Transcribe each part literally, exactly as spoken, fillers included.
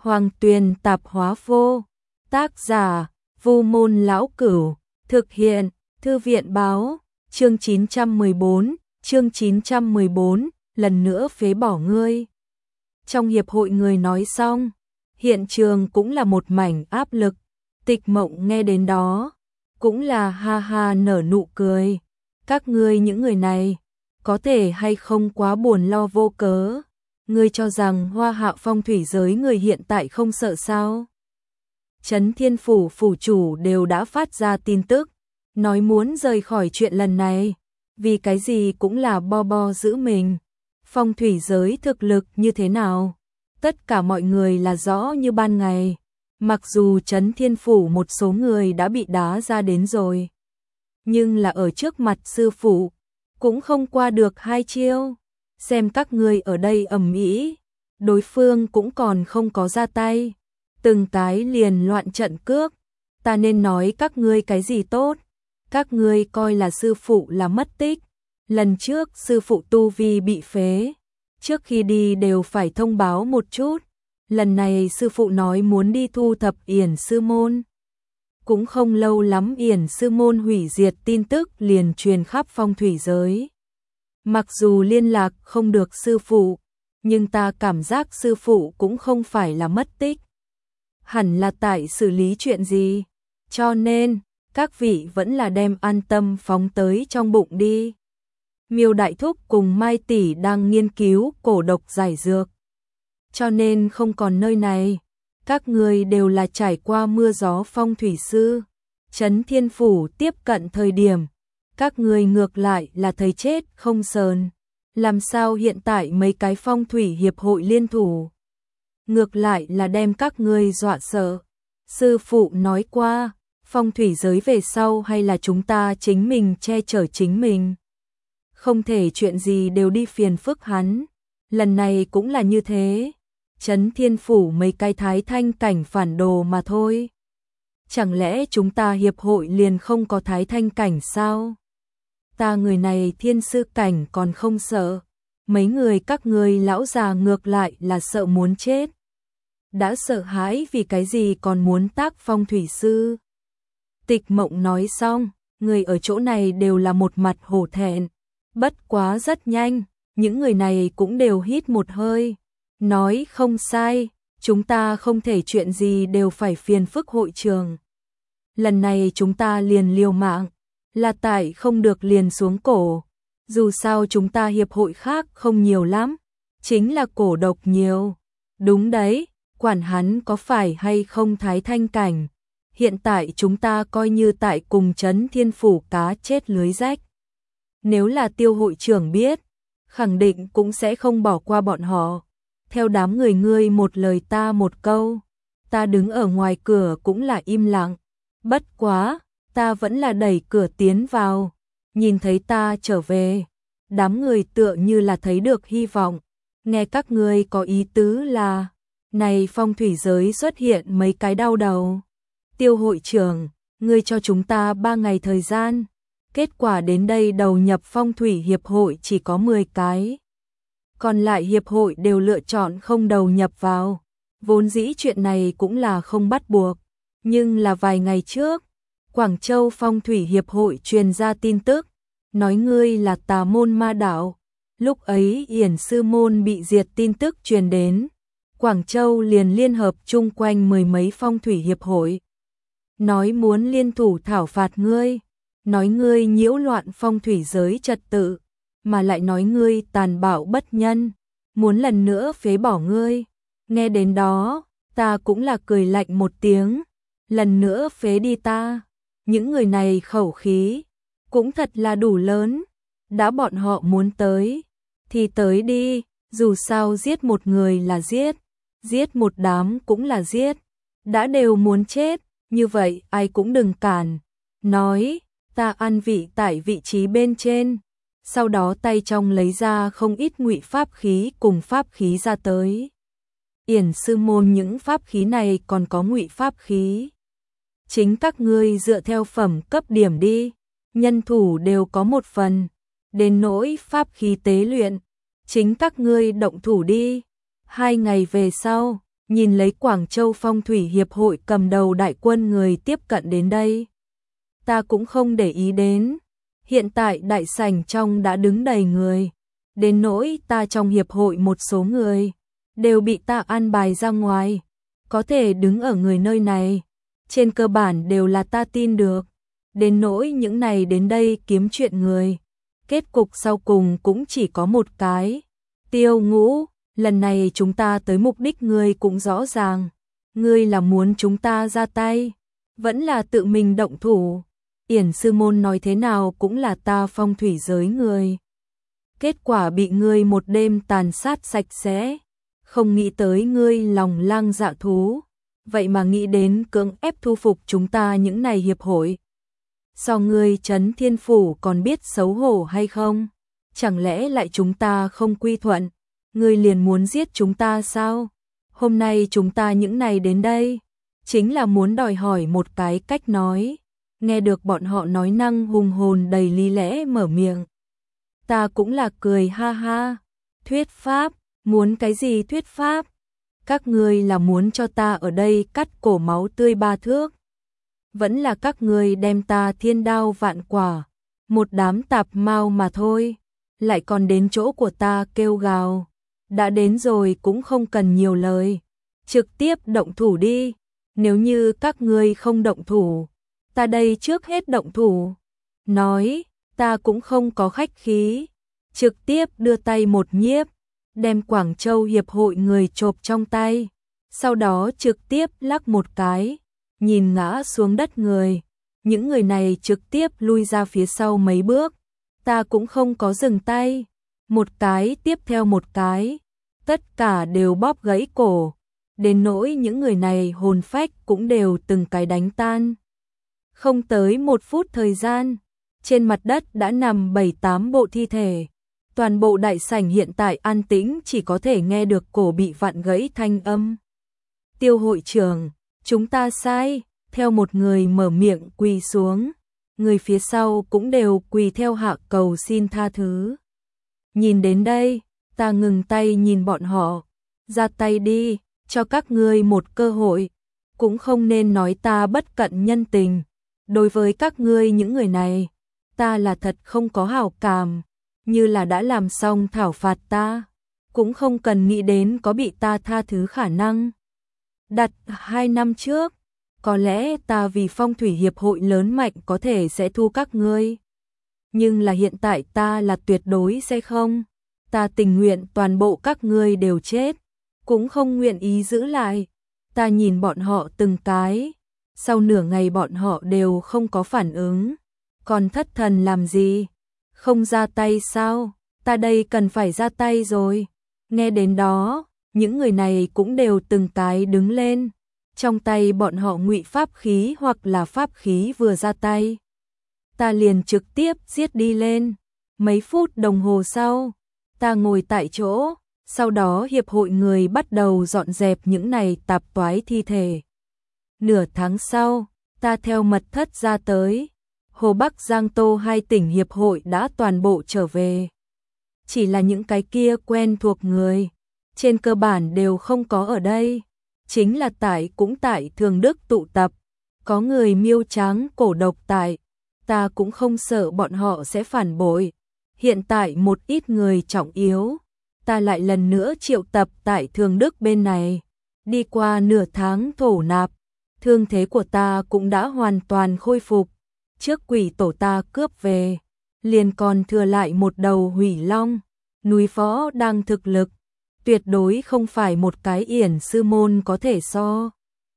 Hoàng Tuyền Tạp Hóa Vô. Tác giả: Vu Môn Lão Cửu. Thực hiện: Thư viện Báo. Chương chín trăm mười bốn, chương chín trăm mười bốn, lần nữa phế bỏ ngươi. Trong hiệp hội người nói xong, hiện trường cũng là một mảnh áp lực. Tịch Mộng nghe đến đó, cũng là ha ha nở nụ cười. Các ngươi những người này, có thể hay không quá buồn lo vô cớ. Ngươi cho rằng Hoa Hạ phong thủy giới người hiện tại không sợ sao? Trấn Thiên Phủ phủ chủ đều đã phát ra tin tức, nói muốn rời khỏi chuyện lần này, vì cái gì cũng là bo bo giữ mình. Phong thủy giới thực lực như thế nào? Tất cả mọi người là rõ như ban ngày, mặc dù Trấn Thiên Phủ một số người đã bị đá ra đến rồi, nhưng là ở trước mặt sư phụ, cũng không qua được hai chiêu. Xem các ngươi ở đây ầm ĩ, đối phương cũng còn không có ra tay, từng cái liền loạn trận cước. Ta nên nói các ngươi cái gì tốt? Các ngươi coi là sư phụ là mất tích. Lần trước sư phụ tu vi bị phế, trước khi đi đều phải thông báo một chút. Lần này sư phụ nói muốn đi thu thập Yển Sư Môn. Cũng không lâu lắm Yển Sư Môn hủy diệt tin tức liền truyền khắp phong thủy giới. Mặc dù liên lạc không được sư phụ, nhưng ta cảm giác sư phụ cũng không phải là mất tích. Hẳn là tại xử lý chuyện gì, cho nên các vị vẫn là đem an tâm phóng tới trong bụng đi. Miêu Đại Thúc cùng Mai Tỷ đang nghiên cứu cổ độc giải dược, cho nên không còn nơi này. Các người đều là trải qua mưa gió phong thủy sư. Trấn Thiên Phủ tiếp cận thời điểm, các người ngược lại là thấy chết không sờn. Làm sao hiện tại mấy cái phong thủy hiệp hội liên thủ, ngược lại là đem các ngươi dọa sợ. Sư phụ nói qua, phong thủy giới về sau hay là chúng ta chính mình che chở chính mình, không thể chuyện gì đều đi phiền phức hắn. Lần này cũng là như thế. Trấn Thiên Phủ mấy cái thái thanh cảnh phản đồ mà thôi. Chẳng lẽ chúng ta hiệp hội liền không có thái thanh cảnh sao? Ta người này thiên sư cảnh còn không sợ, mấy người các ngươi lão già ngược lại là sợ muốn chết. Đã sợ hãi vì cái gì còn muốn tác phong thủy sư? Tịch Mộng nói xong, người ở chỗ này đều là một mặt hổ thẹn. Bất quá rất nhanh, những người này cũng đều hít một hơi, nói không sai, chúng ta không thể chuyện gì đều phải phiền phức hội trường. Lần này chúng ta liền liều mạng, là tại không được liền xuống cổ. Dù sao chúng ta hiệp hội khác không nhiều lắm, chính là cổ độc nhiều. Đúng đấy, quản hắn có phải hay không thái thanh cảnh. Hiện tại chúng ta coi như tại cùng Trấn Thiên Phủ cá chết lưới rách. Nếu là Tiêu hội trưởng biết, khẳng định cũng sẽ không bỏ qua bọn họ. Theo đám người ngươi một lời ta một câu, ta đứng ở ngoài cửa cũng là im lặng. Bất quá, ta vẫn là đẩy cửa tiến vào, nhìn thấy ta trở về, đám người tựa như là thấy được hy vọng. Nghe các ngươi có ý tứ là, này phong thủy giới xuất hiện mấy cái đau đầu. Tiêu hội trưởng, ngươi cho chúng ta ba ngày thời gian, kết quả đến đây đầu nhập phong thủy hiệp hội chỉ có mười cái. Còn lại hiệp hội đều lựa chọn không đầu nhập vào. Vốn dĩ chuyện này cũng là không bắt buộc, nhưng là vài ngày trước, Quảng Châu Phong Thủy Hiệp hội truyền ra tin tức, nói ngươi là tà môn ma đạo. Lúc ấy Yển Sư Môn bị diệt tin tức truyền đến, Quảng Châu liền liên hợp chung quanh mười mấy phong thủy hiệp hội, nói muốn liên thủ thảo phạt ngươi, nói ngươi nhiễu loạn phong thủy giới trật tự, mà lại nói ngươi tàn bạo bất nhân, muốn lần nữa phế bỏ ngươi. Nghe đến đó, ta cũng là cười lạnh một tiếng, lần nữa phế đi ta. Những người này khẩu khí cũng thật là đủ lớn, đã bọn họ muốn tới thì tới đi, dù sao giết một người là giết, giết một đám cũng là giết, đã đều muốn chết, như vậy ai cũng đừng cản. Nói, ta ăn vị tại vị trí bên trên, sau đó tay trong lấy ra không ít ngụy pháp khí cùng pháp khí ra tới. Yển Sư Môn những pháp khí này còn có ngụy pháp khí, chính các ngươi dựa theo phẩm cấp điểm đi, nhân thủ đều có một phần, đến nỗi pháp khí tế luyện, chính các ngươi động thủ đi. Hai ngày về sau, nhìn lấy Quảng Châu Phong thủy hiệp hội cầm đầu đại quân người tiếp cận đến đây. Ta cũng không để ý đến, hiện tại đại sảnh trong đã đứng đầy người, đến nỗi ta trong hiệp hội một số người đều bị ta an bài ra ngoài, có thể đứng ở người nơi này, trên cơ bản đều là ta tin được, đến nỗi những này đến đây kiếm chuyện người, kết cục sau cùng cũng chỉ có một cái. Tiêu Ngũ, lần này chúng ta tới mục đích ngươi cũng rõ ràng, ngươi là muốn chúng ta ra tay, vẫn là tự mình động thủ. Yển sư môn nói thế nào cũng là ta phong thủy giới người. Kết quả bị ngươi một đêm tàn sát sạch sẽ, không nghĩ tới ngươi lòng lang dạ thú, vậy mà nghĩ đến cưỡng ép thu phục chúng ta những này hiệp hội. So ngươi Trấn Thiên Phủ còn biết xấu hổ hay không? Chẳng lẽ lại chúng ta không quy thuận, ngươi liền muốn giết chúng ta sao? Hôm nay chúng ta những này đến đây, chính là muốn đòi hỏi một cái cách nói. Nghe được bọn họ nói năng hùng hồn đầy lý lẽ mở miệng. Ta cũng là cười ha ha, thuyết pháp, muốn cái gì thuyết pháp? Các ngươi là muốn cho ta ở đây cắt cổ máu tươi ba thước? Vẫn là các ngươi đem ta thiên đao vạn quả, một đám tạp mau mà thôi, lại còn đến chỗ của ta kêu gào. Đã đến rồi cũng không cần nhiều lời, trực tiếp động thủ đi, nếu như các ngươi không động thủ, ta đây trước hết động thủ. Nói, ta cũng không có khách khí, trực tiếp đưa tay một nhiếp, đem Quảng Châu Hiệp hội người chộp trong tay, sau đó trực tiếp lắc một cái, nhìn ngã xuống đất người, những người này trực tiếp lui ra phía sau mấy bước, ta cũng không có dừng tay, một cái tiếp theo một cái, tất cả đều bóp gãy cổ, đến nỗi những người này hồn phách cũng đều từng cái đánh tan. Không tới một phút thời gian, trên mặt đất đã nằm bảy tám bộ thi thể. Toàn bộ đại sảnh hiện tại an tĩnh, chỉ có thể nghe được cổ bị vặn gãy thanh âm. Tiêu hội trưởng, chúng ta sai, theo một người mở miệng quỳ xuống. Người phía sau cũng đều quỳ theo hạ cầu xin tha thứ. Nhìn đến đây, ta ngừng tay nhìn bọn họ. Ra tay đi, cho các ngươi một cơ hội. Cũng không nên nói ta bất cận nhân tình. Đối với các ngươi những người này, ta là thật không có hảo cảm, như là đã làm xong thảo phạt ta, cũng không cần nghĩ đến có bị ta tha thứ khả năng. Đặt hai năm trước, có lẽ ta vì phong thủy hiệp hội lớn mạnh có thể sẽ thu các ngươi. Nhưng là hiện tại ta là tuyệt đối sẽ không. Ta tình nguyện toàn bộ các ngươi đều chết, cũng không nguyện ý giữ lại. Ta nhìn bọn họ từng cái, sau nửa ngày bọn họ đều không có phản ứng. Còn thất thần làm gì? Không ra tay sao? Ta đây cần phải ra tay rồi. Nghe đến đó, những người này cũng đều từng cái đứng lên. Trong tay bọn họ ngụy pháp khí hoặc là pháp khí vừa ra tay. Ta liền trực tiếp giết đi lên. Mấy phút đồng hồ sau, ta ngồi tại chỗ, sau đó hiệp hội người bắt đầu dọn dẹp những này tạp toái thi thể. Nửa tháng sau, ta theo mật thất ra tới. Hồ Bắc Giang Tô hai tỉnh hiệp hội đã toàn bộ trở về. Chỉ là những cái kia quen thuộc người, trên cơ bản đều không có ở đây. Chính là tại cũng tại Thường Đức tụ tập, có người miêu tráng cổ độc tại, ta cũng không sợ bọn họ sẽ phản bội. Hiện tại một ít người trọng yếu, ta lại lần nữa triệu tập tại Thường Đức bên này. Đi qua nửa tháng thổ nạp, thương thế của ta cũng đã hoàn toàn khôi phục. Trước quỷ tổ ta cướp về, liền còn thừa lại một đầu hủy long, núi phó đang thực lực, tuyệt đối không phải một cái yển sư môn có thể so.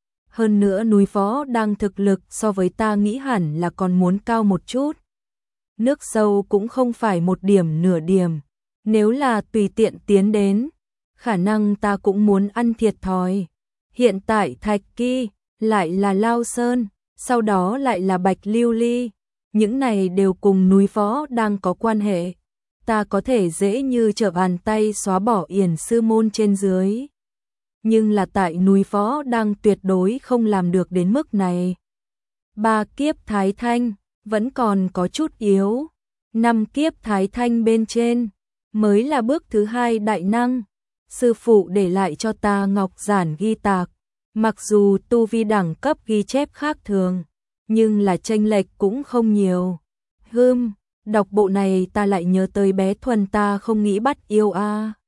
Hơn nữa núi phó đang thực lực so với ta nghĩ hẳn là còn muốn cao một chút. Nước sâu cũng không phải một điểm nửa điểm, nếu là tùy tiện tiến đến, khả năng ta cũng muốn ăn thiệt thòi. Hiện tại Thạch Kỳ, lại là Lao Sơn, sau đó lại là Bạch Lưu Ly, những này đều cùng núi phó đang có quan hệ. Ta có thể dễ như trở bàn tay xóa bỏ yển sư môn trên dưới. Nhưng là tại núi phó đang tuyệt đối không làm được đến mức này. Ba kiếp Thái Thanh, vẫn còn có chút yếu. Năm kiếp Thái Thanh bên trên, mới là bước thứ hai đại năng. sư phụ để lại cho ta ngọc giản ghi tạc, mặc dù tu vi đẳng cấp ghi chép khác thường, nhưng là chênh lệch cũng không nhiều. Hưm, đọc bộ này ta lại nhớ tới bé Thuần ta không nghĩ bắt yêu a.